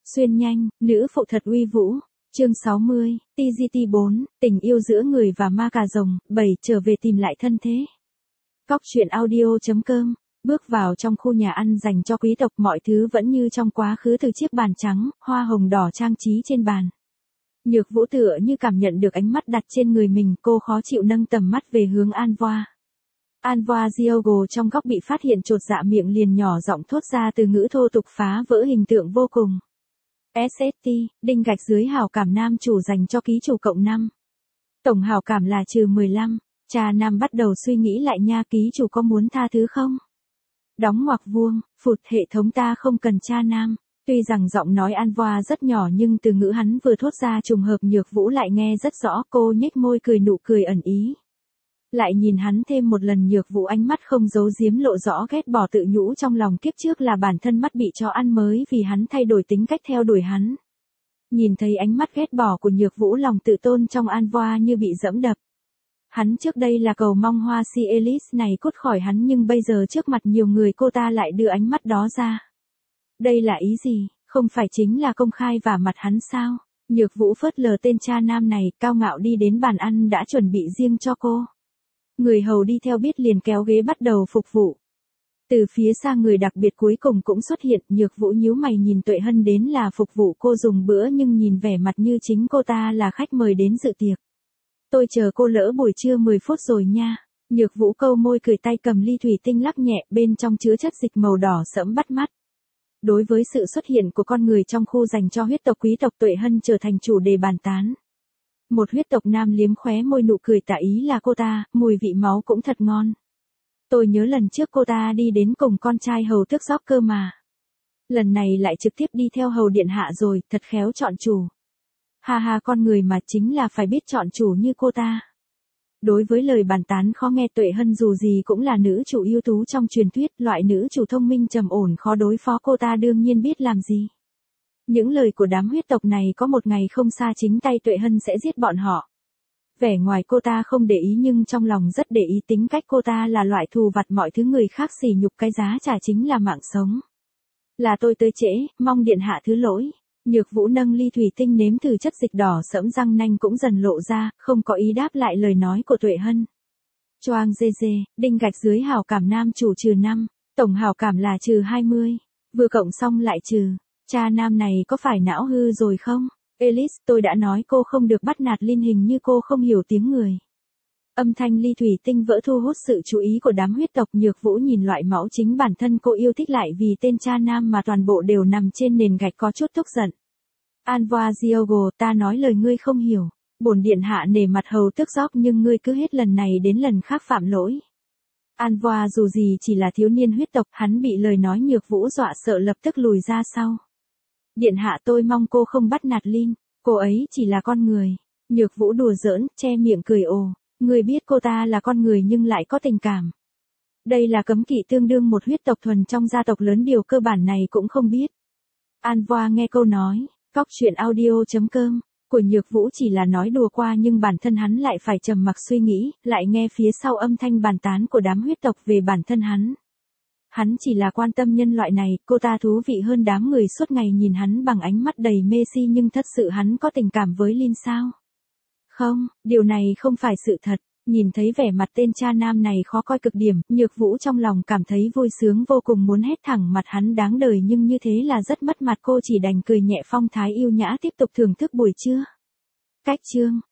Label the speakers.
Speaker 1: Xuyên nhanh, nữ phụ thật uy vũ. Chương 60, TGT4, tình yêu giữa người và ma cà rồng, 7 trở về tìm lại thân thế. Cóc truyện audio.com. Bước vào trong khu nhà ăn dành cho quý tộc, mọi thứ vẫn như trong quá khứ, từ chiếc bàn trắng, hoa hồng đỏ trang trí trên bàn. Nhược Vũ tựa như cảm nhận được ánh mắt đặt trên người mình, cô khó chịu nâng tầm mắt về hướng Anvoa. Anvoa Diogo trong góc bị phát hiện, chột dạ, miệng liền nhỏ giọng thốt ra từ ngữ thô tục phá vỡ hình tượng vô cùng. SST, đinh gạch dưới hảo cảm nam chủ dành cho ký chủ cộng 5. Tổng hảo cảm là -15. Cha nam bắt đầu suy nghĩ lại nha, ký chủ có muốn tha thứ không? Đóng ngoặc vuông, phụt, hệ thống ta không cần cha nam. Tuy rằng giọng nói Anvoa rất nhỏ nhưng từ ngữ hắn vừa thốt ra trùng hợp Nhược Vũ lại nghe rất rõ, cô nhếch môi cười, nụ cười ẩn ý. Lại nhìn hắn thêm một lần, Nhược Vũ ánh mắt không giấu giếm lộ rõ ghét bỏ, tự nhủ trong lòng kiếp trước là bản thân mắt bị chó ăn mới vì hắn thay đổi tính cách theo đuổi hắn. Nhìn thấy ánh mắt ghét bỏ của Nhược Vũ, lòng tự tôn trong Anvoa như bị dẫm đập. Hắn trước đây là cầu mong hoa si Elise này cút khỏi hắn, nhưng bây giờ trước mặt nhiều người cô ta lại đưa ánh mắt đó ra. Đây là ý gì, không phải chính là công khai vả mặt hắn sao? Nhược Vũ phớt lờ tên cha nam này, cao ngạo đi đến bàn ăn đã chuẩn bị riêng cho cô. Người hầu đi theo biết liền kéo ghế bắt đầu phục vụ. Từ phía xa người đặc biệt cuối cùng cũng xuất hiện, Nhược Vũ nhíu mày nhìn Tuệ Hân đến là phục vụ cô dùng bữa nhưng nhìn vẻ mặt như chính cô ta là khách mời đến dự tiệc. Tôi chờ cô lỡ buổi trưa 10 phút rồi nha. Nhược Vũ câu môi cười, tay cầm ly thủy tinh lắc nhẹ, bên trong chứa chất dịch màu đỏ sẫm bắt mắt. Đối với sự xuất hiện của con người trong khu dành cho huyết tộc quý tộc, Tuệ Hân trở thành chủ đề bàn tán. Một huyết tộc nam liếm khóe môi, nụ cười tả ý là cô ta, mùi vị máu cũng thật ngon. Tôi nhớ lần trước cô ta đi đến cùng con trai hầu tước gióc cơ mà. Lần này lại trực tiếp đi theo hầu điện hạ rồi, thật khéo chọn chủ. Ha ha, con người mà chính là phải biết chọn chủ như cô ta. Đối với lời bàn tán khó nghe, Tuệ Hân dù gì cũng là nữ chủ ưu tú trong truyền thuyết, loại nữ chủ thông minh trầm ổn khó đối phó, cô ta đương nhiên biết làm gì. Những lời của đám huyết tộc này có một ngày không xa chính tay Tuệ Hân sẽ giết bọn họ. Vẻ ngoài cô ta không để ý nhưng trong lòng rất để ý, tính cách cô ta là loại thù vặt, mọi thứ người khác sỉ nhục cái giá trả chính là mạng sống. Là tôi tới trễ, mong điện hạ thứ lỗi. Nhược Vũ nâng ly thủy tinh nếm thử chất dịch đỏ sẫm, răng nanh cũng dần lộ ra, không có ý đáp lại lời nói của Tuệ Hân. Choang dê dê, đinh gạch dưới hảo cảm nam chủ -5, tổng hảo cảm là -20. Vừa cộng xong lại trừ. Cha nam này có phải não hư rồi không? Elise, tôi đã nói cô không được bắt nạt Linh, hình như cô không hiểu tiếng người. Âm thanh ly thủy tinh vỡ thu hút sự chú ý của đám huyết tộc. Nhược Vũ nhìn loại máu chính bản thân cô yêu thích lại vì tên cha nam mà toàn bộ đều nằm trên nền gạch, có chút tức giận. Anvoa Diogo, ta nói lời ngươi không hiểu. Bổn điện hạ nể mặt hầu tước gióc nhưng ngươi cứ hết lần này đến lần khác phạm lỗi. Anvoa dù gì chỉ là thiếu niên huyết tộc, hắn bị lời nói Nhược Vũ dọa sợ, lập tức lùi ra sau. Điện hạ, tôi mong cô không bắt nạt Linh, cô ấy chỉ là con người. Nhược Vũ đùa giỡn, che miệng cười ồ. Người biết cô ta là con người nhưng lại có tình cảm. Đây là cấm kỵ, tương đương một huyết tộc thuần trong gia tộc lớn, điều cơ bản này cũng không biết. Anvoa nghe câu nói, cóc truyện audio.com, của Nhược Vũ chỉ là nói đùa qua nhưng bản thân hắn lại phải trầm mặc suy nghĩ, lại nghe phía sau âm thanh bàn tán của đám huyết tộc về bản thân hắn. Hắn chỉ là quan tâm nhân loại này, cô ta thú vị hơn đám người suốt ngày nhìn hắn bằng ánh mắt đầy mê si, nhưng thật sự hắn có tình cảm với Linh sao? Không, điều này không phải sự thật. Nhìn thấy vẻ mặt tên cha nam này khó coi cực điểm, Nhược Vũ trong lòng cảm thấy vui sướng vô cùng, muốn hét thẳng mặt hắn đáng đời, nhưng như thế là rất mất mặt, cô chỉ đành cười nhẹ, phong thái yêu nhã tiếp tục thưởng thức buổi trưa. Cách chương.